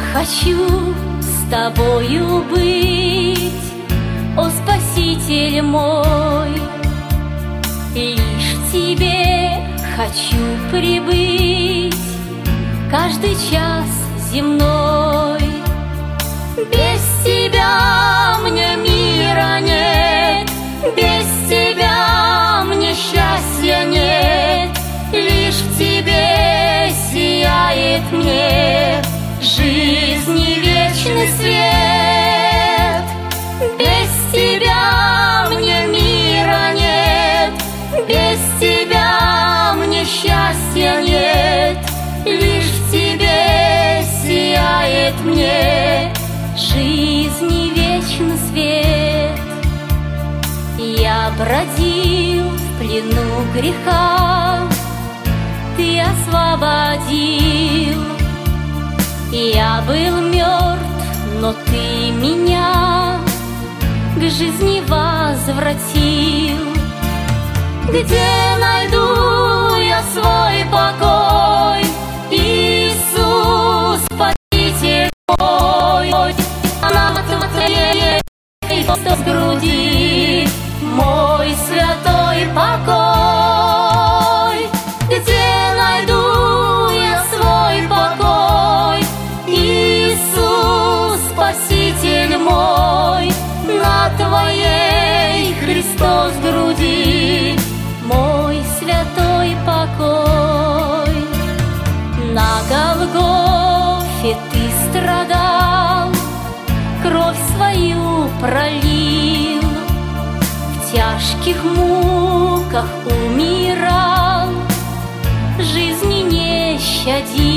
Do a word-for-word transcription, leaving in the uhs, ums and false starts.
хочу с тобою быть, о Спаситель мой. Лишь к тебе хочу прибыть каждый час земной. Без тебя мне мира нет, без тебя мне счастья нет. Лишь в тебе сияет мне жизни вечный свет. Без тебя мне мира нет, без тебя мне счастья нет. Лишь в тебе сияет мне жизни вечный свет. Я бродил в плену греха, ты освободил. Я был мертв, но ты меня к жизни возвратил. Где найду я свой покой, Иисус, Спаситель мой? На твоей с груди мой святой покой. Где найду я свой покой, Иисус, Спаситель мой? На твоей, Христос, груди мой святой покой. На Голгофе ты страдал, кровь свою пролил, в тяжких муках умирал, жизни не щадил.